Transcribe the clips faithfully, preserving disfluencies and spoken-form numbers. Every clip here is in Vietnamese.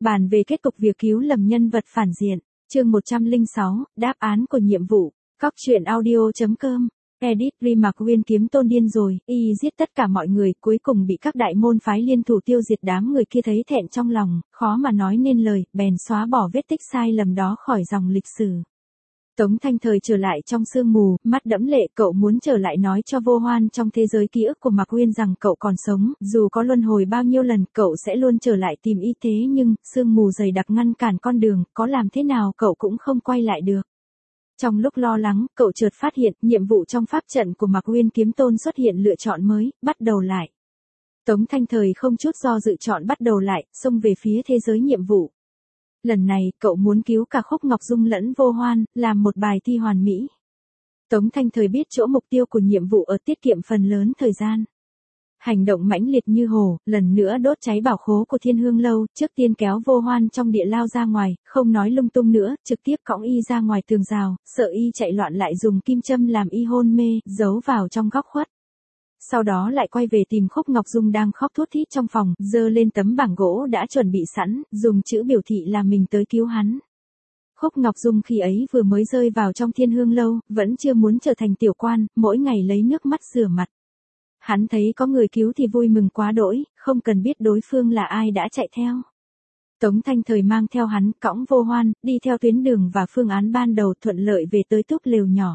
Bàn về kết cục việc cứu lầm nhân vật phản diện. Chương một trăm lẻ sáu, đáp án của nhiệm vụ. Cóc truyện audio.com. Edit Remark Nguyên kiếm tôn điên rồi, y giết tất cả mọi người, cuối cùng bị các đại môn phái liên thủ tiêu diệt. Đám người kia thấy thẹn trong lòng, khó mà nói nên lời, bèn xóa bỏ vết tích sai lầm đó khỏi dòng lịch sử. Tống Thanh Thời trở lại trong sương mù, mắt đẫm lệ. Cậu muốn trở lại nói cho Vô Hoan trong thế giới ký ức của Mạc Uyên rằng cậu còn sống, dù có luân hồi bao nhiêu lần, cậu sẽ luôn trở lại tìm y. Thế nhưng, sương mù dày đặc ngăn cản con đường, có làm thế nào cậu cũng không quay lại được. Trong lúc lo lắng, cậu chợt phát hiện, nhiệm vụ trong pháp trận của Mạc Uyên kiếm tôn xuất hiện lựa chọn mới, bắt đầu lại. Tống Thanh Thời không chút do dự chọn bắt đầu lại, xông về phía thế giới nhiệm vụ. Lần này, cậu muốn cứu cả Khúc Ngọc Dung lẫn Vô Hoan, làm một bài thi hoàn mỹ. Tống Thanh Thời biết chỗ mục tiêu của nhiệm vụ ở tiết kiệm phần lớn thời gian. Hành động mãnh liệt như hổ, lần nữa đốt cháy bảo khố của Thiên Hương Lâu, trước tiên kéo Vô Hoan trong địa lao ra ngoài, không nói lung tung nữa, trực tiếp cõng y ra ngoài tường rào, sợ y chạy loạn lại dùng kim châm làm y hôn mê, giấu vào trong góc khuất. Sau đó lại quay về tìm Khúc Ngọc Dung đang khóc thút thít trong phòng, giơ lên tấm bảng gỗ đã chuẩn bị sẵn, dùng chữ biểu thị là mình tới cứu hắn. Khúc Ngọc Dung khi ấy vừa mới rơi vào trong Thiên Hương Lâu, vẫn chưa muốn trở thành tiểu quan, mỗi ngày lấy nước mắt rửa mặt. Hắn thấy có người cứu thì vui mừng quá đỗi, không cần biết đối phương là ai đã chạy theo. Tống Thanh Thời mang theo hắn, cõng Vô Hoan, đi theo tuyến đường và phương án ban đầu, thuận lợi về tới túp lều nhỏ.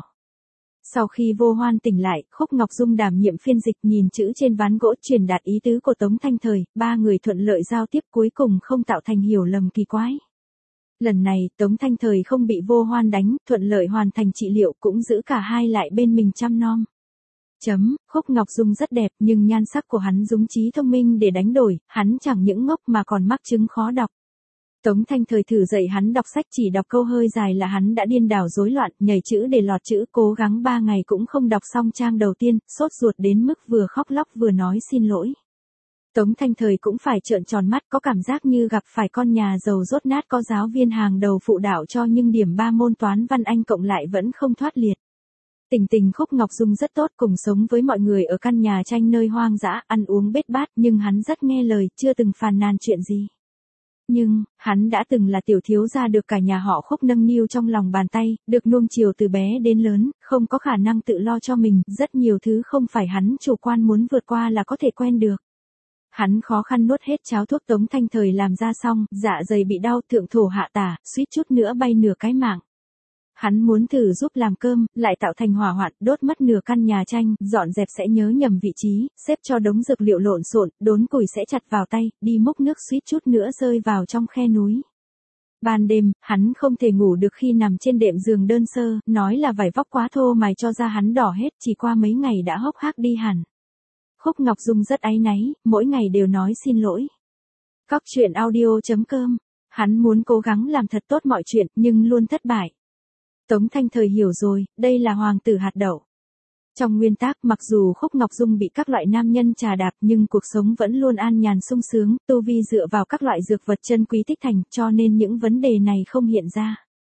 Sau khi Vô Hoan tỉnh lại, Khúc Ngọc Dung đảm nhiệm phiên dịch, nhìn chữ trên ván gỗ truyền đạt ý tứ của Tống Thanh Thời, ba người thuận lợi giao tiếp, cuối cùng không tạo thành hiểu lầm kỳ quái. Lần này, Tống Thanh Thời không bị Vô Hoan đánh, thuận lợi hoàn thành trị liệu, cũng giữ cả hai lại bên mình chăm nom. Chấm, Khúc Ngọc Dung rất đẹp, nhưng nhan sắc của hắn dùng trí thông minh để đánh đổi, hắn chẳng những ngốc mà còn mắc chứng khó đọc. Tống Thanh Thời thử dạy hắn đọc sách, chỉ đọc câu hơi dài là hắn đã điên đảo rối loạn, nhảy chữ để lọt chữ, cố gắng ba ngày cũng không đọc xong trang đầu tiên, sốt ruột đến mức vừa khóc lóc vừa nói xin lỗi. Tống Thanh Thời cũng phải trợn tròn mắt, có cảm giác như gặp phải con nhà giàu dốt nát, có giáo viên hàng đầu phụ đạo cho nhưng điểm ba môn toán văn anh cộng lại vẫn không thoát liệt. Tình tình Khúc Ngọc Dung rất tốt, cùng sống với mọi người ở căn nhà tranh nơi hoang dã, ăn uống bết bát, nhưng hắn rất nghe lời, chưa từng phàn nàn chuyện gì. Nhưng, hắn đã từng là tiểu thiếu gia được cả nhà họ Khúc nâng niu trong lòng bàn tay, được nuông chiều từ bé đến lớn, không có khả năng tự lo cho mình, rất nhiều thứ không phải hắn chủ quan muốn vượt qua là có thể quen được. Hắn khó khăn nuốt hết cháo thuốc Tống Thanh Thời làm ra xong, dạ dày bị đau, thượng thổ hạ tả, suýt chút nữa bay nửa cái mạng. Hắn muốn thử giúp làm cơm, lại tạo thành hỏa hoạn, đốt mất nửa căn nhà tranh, dọn dẹp sẽ nhớ nhầm vị trí, xếp cho đống dược liệu lộn xộn, đốn củi sẽ chặt vào tay, đi múc nước suýt chút nữa rơi vào trong khe núi. Ban đêm, hắn không thể ngủ được khi nằm trên đệm giường đơn sơ, nói là vải vóc quá thô mài cho da hắn đỏ hết, chỉ qua mấy ngày đã hốc hác đi hẳn. Khúc Ngọc Dung rất áy náy, mỗi ngày đều nói xin lỗi. Cóc truyện audio.com. Hắn muốn cố gắng làm thật tốt mọi chuyện, nhưng luôn thất bại. Tống Thanh Thời hiểu rồi, đây là hoàng tử hạt đậu. Trong nguyên tắc, mặc dù Khúc Ngọc Dung bị các loại nam nhân trà đạp nhưng cuộc sống vẫn luôn an nhàn sung sướng, tu vi dựa vào các loại dược vật chân quý tích thành, cho nên những vấn đề này không hiện ra.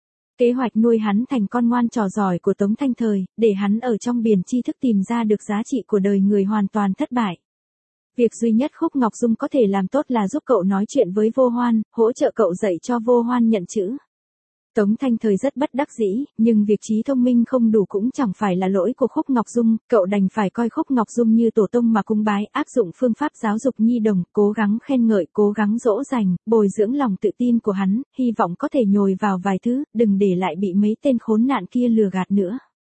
Kế hoạch nuôi hắn thành con ngoan trò giỏi của Tống Thanh Thời, để hắn ở trong biển tri thức tìm ra được giá trị của đời người hoàn toàn thất bại. Việc duy nhất Khúc Ngọc Dung có thể làm tốt là giúp cậu nói chuyện với Vô Hoan, hỗ trợ cậu dạy cho Vô Hoan nhận chữ. Tống Thanh Thời rất bất đắc dĩ, nhưng việc trí thông minh không đủ cũng chẳng phải là lỗi của Khúc Ngọc Dung, cậu đành phải coi Khúc Ngọc Dung như tổ tông mà cung bái, áp dụng phương pháp giáo dục nhi đồng, cố gắng khen ngợi, cố gắng dỗ dành, bồi dưỡng lòng tự tin của hắn, hy vọng có thể nhồi vào vài thứ, đừng để lại bị mấy tên khốn nạn kia lừa gạt nữa.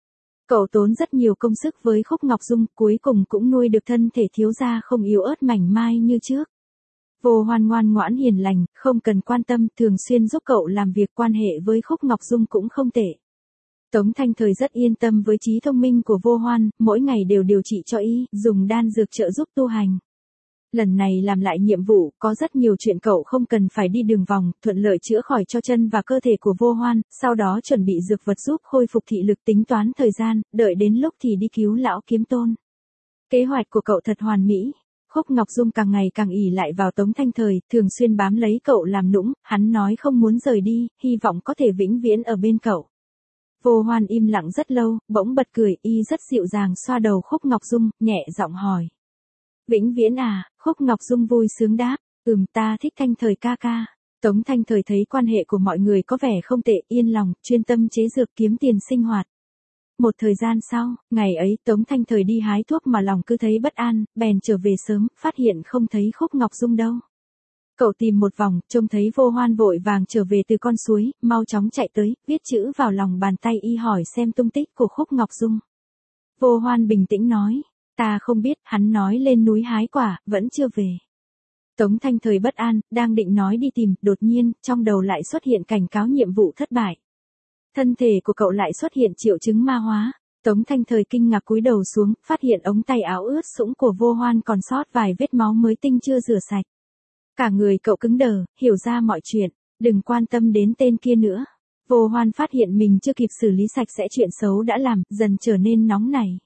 Cậu tốn rất nhiều công sức với Khúc Ngọc Dung, cuối cùng cũng nuôi được thân thể thiếu gia không yếu ớt mảnh mai như trước. Vô Hoan ngoan ngoãn hiền lành, không cần quan tâm, thường xuyên giúp cậu làm việc, quan hệ với Khúc Ngọc Dung cũng không tệ. Tống Thanh Thời rất yên tâm với trí thông minh của Vô Hoan, mỗi ngày đều điều trị cho y, dùng đan dược trợ giúp tu hành. Lần này làm lại nhiệm vụ, có rất nhiều chuyện cậu không cần phải đi đường vòng, thuận lợi chữa khỏi cho chân và cơ thể của Vô Hoan, sau đó chuẩn bị dược vật giúp khôi phục thị lực, tính toán thời gian, đợi đến lúc thì đi cứu lão kiếm tôn. Kế hoạch của cậu thật hoàn mỹ. Khúc Ngọc Dung càng ngày càng ỷ lại vào Tống Thanh Thời, thường xuyên bám lấy cậu làm nũng, hắn nói không muốn rời đi, hy vọng có thể vĩnh viễn ở bên cậu. Vô Hoan im lặng rất lâu, bỗng bật cười, y rất dịu dàng xoa đầu Khúc Ngọc Dung, nhẹ giọng hỏi. Vĩnh viễn à? Khúc Ngọc Dung vui sướng đáp, ừm, ta thích Thanh Thời ca ca. Tống Thanh Thời thấy quan hệ của mọi người có vẻ không tệ, yên lòng, chuyên tâm chế dược kiếm tiền sinh hoạt. Một thời gian sau, ngày ấy Tống Thanh Thời đi hái thuốc mà lòng cứ thấy bất an, bèn trở về sớm, phát hiện không thấy Khúc Ngọc Dung đâu. Cậu tìm một vòng, trông thấy Vô Hoan vội vàng trở về từ con suối, mau chóng chạy tới, viết chữ vào lòng bàn tay y hỏi xem tung tích của Khúc Ngọc Dung. Vô Hoan bình tĩnh nói, ta không biết, hắn nói lên núi hái quả, vẫn chưa về. Tống Thanh Thời bất an, đang định nói đi tìm, đột nhiên, trong đầu lại xuất hiện cảnh cáo nhiệm vụ thất bại. Thân thể của cậu lại xuất hiện triệu chứng ma hóa. Tống Thanh Thời kinh ngạc cúi đầu xuống, phát hiện ống tay áo ướt sũng của Vô Hoan còn sót vài vết máu mới tinh chưa rửa sạch. Cả người cậu cứng đờ, hiểu ra mọi chuyện, đừng quan tâm đến tên kia nữa. Vô Hoan phát hiện mình chưa kịp xử lý sạch sẽ chuyện xấu đã làm, dần trở nên nóng nảy.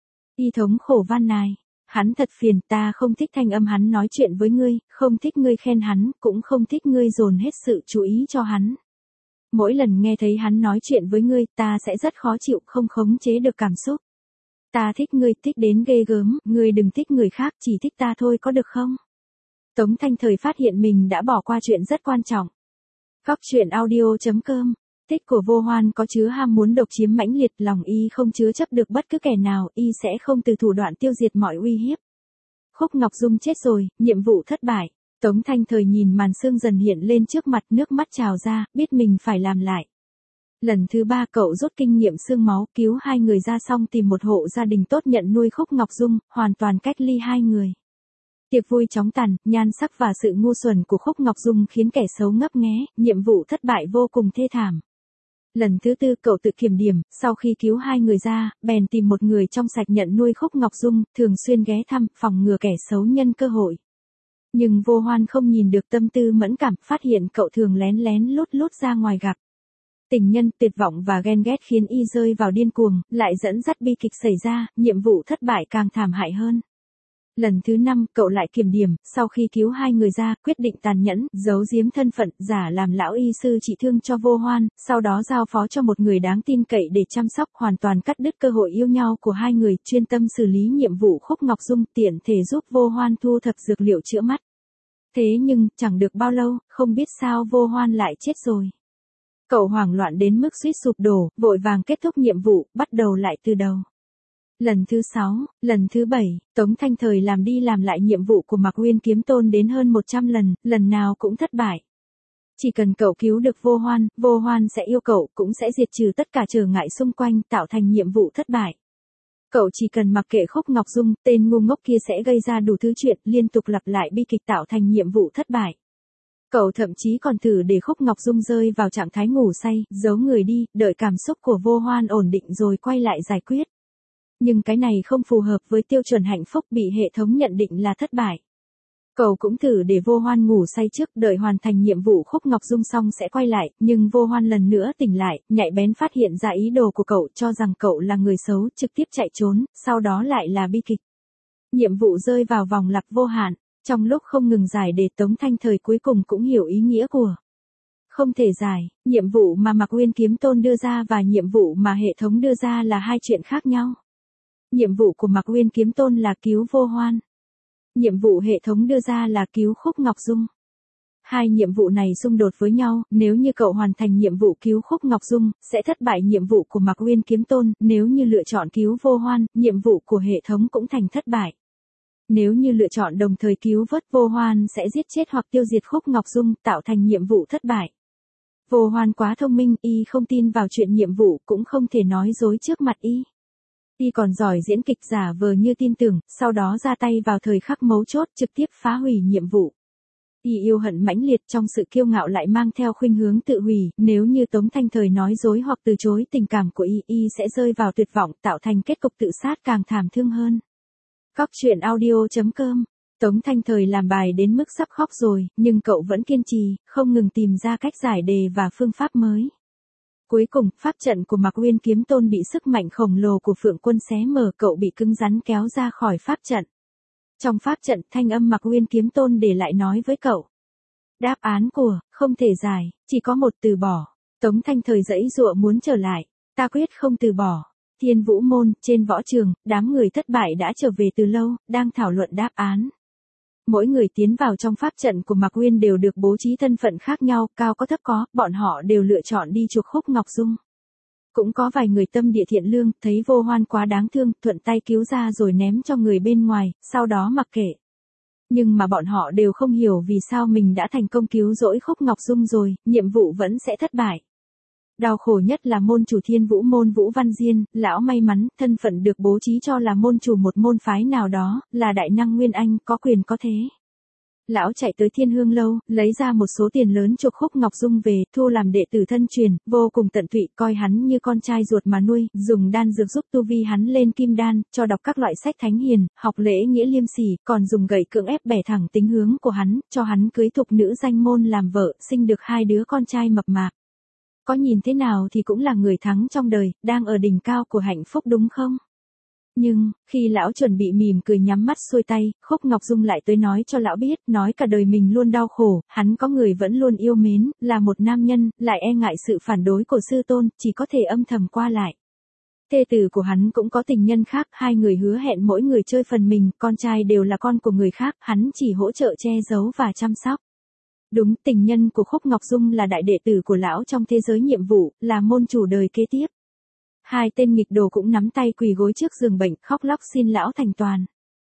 Y thống khổ van nài, hắn thật phiền, ta không thích thanh âm hắn nói chuyện với ngươi, không thích ngươi khen hắn, cũng không thích ngươi dồn hết sự chú ý cho hắn. Mỗi lần nghe thấy hắn nói chuyện với ngươi, ta sẽ rất khó chịu, không khống chế được cảm xúc. Ta thích ngươi, thích đến ghê gớm, ngươi đừng thích người khác, chỉ thích ta thôi có được không? Tống Thanh Thời phát hiện mình đã bỏ qua chuyện rất quan trọng. Góc truyện audio chấm com. Tích của Vô Hoan có chứa ham muốn độc chiếm mãnh liệt, lòng y không chứa chấp được bất cứ kẻ nào, y sẽ không từ thủ đoạn tiêu diệt mọi uy hiếp. Khúc Ngọc Dung chết rồi, nhiệm vụ thất bại. Tống Thanh Thời nhìn màn sương dần hiện lên trước mặt, nước mắt trào ra, biết mình phải làm lại. Lần thứ ba cậu rút kinh nghiệm xương máu, cứu hai người ra xong tìm một hộ gia đình tốt nhận nuôi Khúc Ngọc Dung, hoàn toàn cách ly hai người. Tiệc vui chóng tàn, nhan sắc và sự ngu xuẩn của Khúc Ngọc Dung khiến kẻ xấu ngấp nghé, nhiệm vụ thất bại vô cùng thê thảm. Lần thứ tư cậu tự kiểm điểm, sau khi cứu hai người ra, bèn tìm một người trong sạch nhận nuôi Khúc Ngọc Dung, thường xuyên ghé thăm, phòng ngừa kẻ xấu nhân cơ hội. Nhưng Vô Hoan không nhìn được tâm tư mẫn cảm, phát hiện cậu thường lén lén lút lút ra ngoài gặp. Tình nhân, tuyệt vọng và ghen ghét khiến y rơi vào điên cuồng, lại dẫn dắt bi kịch xảy ra, nhiệm vụ thất bại càng thảm hại hơn. Lần thứ năm, cậu lại kiểm điểm, sau khi cứu hai người ra, quyết định tàn nhẫn, giấu giếm thân phận, giả làm lão y sư trị thương cho Vô Hoan, sau đó giao phó cho một người đáng tin cậy để chăm sóc, hoàn toàn cắt đứt cơ hội yêu nhau của hai người, chuyên tâm xử lý nhiệm vụ Khúc Ngọc Dung, tiện thể giúp Vô Hoan thu thập dược liệu chữa mắt. Thế nhưng, chẳng được bao lâu, không biết sao Vô Hoan lại chết rồi. Cậu hoảng loạn đến mức suýt sụp đổ, vội vàng kết thúc nhiệm vụ, bắt đầu lại từ đầu. Lần thứ sáu, lần thứ bảy, Tống Thanh Thời làm đi làm lại nhiệm vụ của Mạc Uyên Kiếm Tôn đến hơn một trăm lần, lần nào cũng thất bại. Chỉ cần cậu cứu được Vô Hoan, Vô Hoan sẽ yêu cậu, cũng sẽ diệt trừ tất cả trở ngại xung quanh, tạo thành nhiệm vụ thất bại. Cậu chỉ cần mặc kệ Khúc Ngọc Dung, tên ngu ngốc kia sẽ gây ra đủ thứ chuyện, liên tục lặp lại bi kịch tạo thành nhiệm vụ thất bại. Cậu thậm chí còn thử để Khúc Ngọc Dung rơi vào trạng thái ngủ say, giấu người đi, đợi cảm xúc của Vô Hoan ổn định rồi quay lại giải quyết. Nhưng cái này không phù hợp với tiêu chuẩn hạnh phúc, bị hệ thống nhận định là thất bại. Cậu cũng thử để Vô Hoan ngủ say trước, đợi hoàn thành nhiệm vụ Khúc Ngọc Dung xong sẽ quay lại, nhưng Vô Hoan lần nữa tỉnh lại, nhạy bén phát hiện ra ý đồ của cậu, cho rằng cậu là người xấu, trực tiếp chạy trốn, sau đó lại là bi kịch. Nhiệm vụ rơi vào vòng lặp vô hạn, trong lúc không ngừng giải đề, Tống Thanh Thời cuối cùng cũng hiểu ý nghĩa của không thể giải, nhiệm vụ mà Mạc Uyên Kiếm Tôn đưa ra và nhiệm vụ mà hệ thống đưa ra là hai chuyện khác nhau. Nhiệm vụ của Mạc Uyên Kiếm Tôn là cứu Vô Hoan. Nhiệm vụ hệ thống đưa ra là cứu Khúc Ngọc Dung. Hai nhiệm vụ này xung đột với nhau, nếu như cậu hoàn thành nhiệm vụ cứu Khúc Ngọc Dung, sẽ thất bại nhiệm vụ của Mạc Uyên Kiếm Tôn, nếu như lựa chọn cứu Vô Hoan, nhiệm vụ của hệ thống cũng thành thất bại. Nếu như lựa chọn đồng thời cứu vớt Vô Hoan sẽ giết chết hoặc tiêu diệt Khúc Ngọc Dung, tạo thành nhiệm vụ thất bại. Vô Hoan quá thông minh, y không tin vào chuyện nhiệm vụ, cũng không thể nói dối trước mặt y. Y còn giỏi diễn kịch giả vờ như tin tưởng, sau đó ra tay vào thời khắc mấu chốt, trực tiếp phá hủy nhiệm vụ. Y yêu hận mãnh liệt, trong sự kiêu ngạo lại mang theo khuynh hướng tự hủy, nếu như Tống Thanh Thời nói dối hoặc từ chối tình cảm của y, y sẽ rơi vào tuyệt vọng, tạo thành kết cục tự sát càng thảm thương hơn. Góc truyện audio chấm com. Tống Thanh Thời làm bài đến mức sắp khóc rồi, nhưng cậu vẫn kiên trì, không ngừng tìm ra cách giải đề và phương pháp mới. Cuối cùng, pháp trận của Mạc Uyên Kiếm Tôn bị sức mạnh khổng lồ của Phượng Quân xé mở, cậu bị cứng rắn kéo ra khỏi pháp trận. Trong pháp trận, thanh âm Mạc Uyên Kiếm Tôn để lại nói với cậu. Đáp án của, không thể giải, chỉ có một: từ bỏ. Tống Thanh Thời giãy giụa muốn trở lại. Ta quyết không từ bỏ. Thiên Vũ Môn, trên võ trường, đám người thất bại đã trở về từ lâu, đang thảo luận đáp án. Mỗi người tiến vào trong pháp trận của Mạc Uyên đều được bố trí thân phận khác nhau, cao có thấp có, bọn họ đều lựa chọn đi chuộc Khúc Ngọc Dung. Cũng có vài người tâm địa thiện lương, thấy Vô Hoan quá đáng thương, thuận tay cứu ra rồi ném cho người bên ngoài, sau đó mặc kệ. Nhưng mà bọn họ đều không hiểu vì sao mình đã thành công cứu rỗi Khúc Ngọc Dung rồi, nhiệm vụ vẫn sẽ thất bại. Đau khổ nhất là môn chủ Thiên Vũ môn Vũ Văn Diên, lão may mắn, thân phận được bố trí cho là môn chủ một môn phái nào đó, là đại năng Nguyên Anh, có quyền có thế. Lão chạy tới Thiên Hương Lâu, lấy ra một số tiền lớn chuộc Khúc Ngọc Dung về, thu làm đệ tử thân truyền, vô cùng tận tụy, coi hắn như con trai ruột mà nuôi, dùng đan dược giúp tu vi hắn lên kim đan, cho đọc các loại sách thánh hiền, học lễ nghĩa liêm sỉ, còn dùng gậy cưỡng ép bẻ thẳng tính hướng của hắn, cho hắn cưới thục nữ danh môn làm vợ, sinh được hai đứa con trai mập mạp. Có nhìn thế nào thì cũng là người thắng trong đời, đang ở đỉnh cao của hạnh phúc đúng không? Nhưng, khi lão chuẩn bị mỉm cười nhắm mắt xuôi tay, Khúc Ngọc Dung lại tới nói cho lão biết, nói cả đời mình luôn đau khổ, hắn có người vẫn luôn yêu mến, là một nam nhân, lại e ngại sự phản đối của sư tôn, chỉ có thể âm thầm qua lại. Thê tử của hắn cũng có tình nhân khác, hai người hứa hẹn mỗi người chơi phần mình, con trai đều là con của người khác, hắn chỉ hỗ trợ che giấu và chăm sóc. Đúng, tình nhân của Khúc Ngọc Dung là đại đệ tử của lão trong thế giới nhiệm vụ, là môn chủ đời kế tiếp. Hai tên nghịch đồ cũng nắm tay quỳ gối trước giường bệnh, khóc lóc xin lão thành toàn.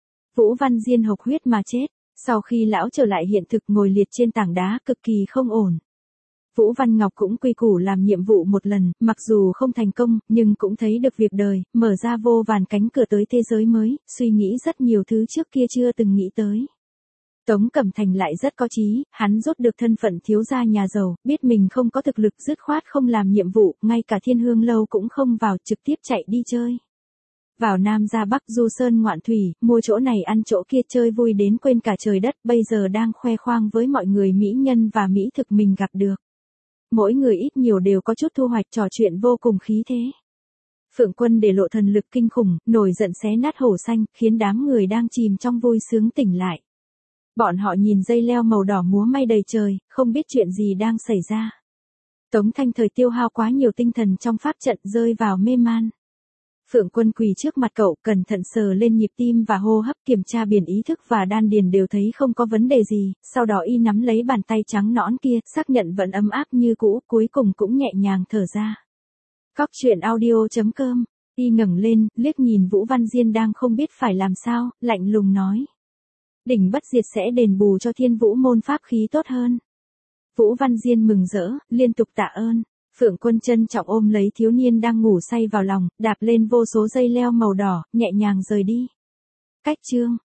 Vũ Văn Diên hộc huyết mà chết, sau khi lão trở lại hiện thực ngồi liệt trên tảng đá cực kỳ không ổn. Vũ Văn Ngọc cũng quy củ làm nhiệm vụ một lần, mặc dù không thành công, nhưng cũng thấy được việc đời, mở ra vô vàn cánh cửa tới thế giới mới, suy nghĩ rất nhiều thứ trước kia chưa từng nghĩ tới. Tống Cẩm Thành lại rất có chí, hắn rốt được thân phận thiếu gia nhà giàu, biết mình không có thực lực dứt khoát không làm nhiệm vụ, ngay cả Thiên Hương Lâu cũng không vào, trực tiếp chạy đi chơi. Vào Nam ra Bắc du sơn ngoạn thủy, mua chỗ này ăn chỗ kia chơi vui đến quên cả trời đất, bây giờ đang khoe khoang với mọi người mỹ nhân và mỹ thực mình gặp được. Mỗi người ít nhiều đều có chút thu hoạch, trò chuyện vô cùng khí thế. Phượng Quân để lộ thần lực kinh khủng, nổi giận xé nát hổ xanh, khiến đám người đang chìm trong vui sướng tỉnh lại. Bọn họ nhìn dây leo màu đỏ múa may đầy trời, không biết chuyện gì đang xảy ra. Tống Thanh Thời tiêu hao quá nhiều tinh thần trong pháp trận, rơi vào mê man. Phượng Quân quỳ trước mặt cậu, cẩn thận sờ lên nhịp tim và hô hấp, kiểm tra biển ý thức và đan điền đều thấy không có vấn đề gì, sau đó y nắm lấy bàn tay trắng nõn kia, xác nhận vẫn ấm áp như cũ, cuối cùng cũng nhẹ nhàng thở ra. Cóc truyện audio chấm com, y ngẩng lên, liếc nhìn Vũ Văn Diên đang không biết phải làm sao, lạnh lùng nói. Đỉnh bất diệt sẽ đền bù cho Thiên Vũ môn pháp khí tốt hơn. Vũ Văn Diên mừng rỡ, liên tục tạ ơn. Phượng Quân trân trọng ôm lấy thiếu niên đang ngủ say vào lòng, đạp lên vô số dây leo màu đỏ, nhẹ nhàng rời đi. Cách chương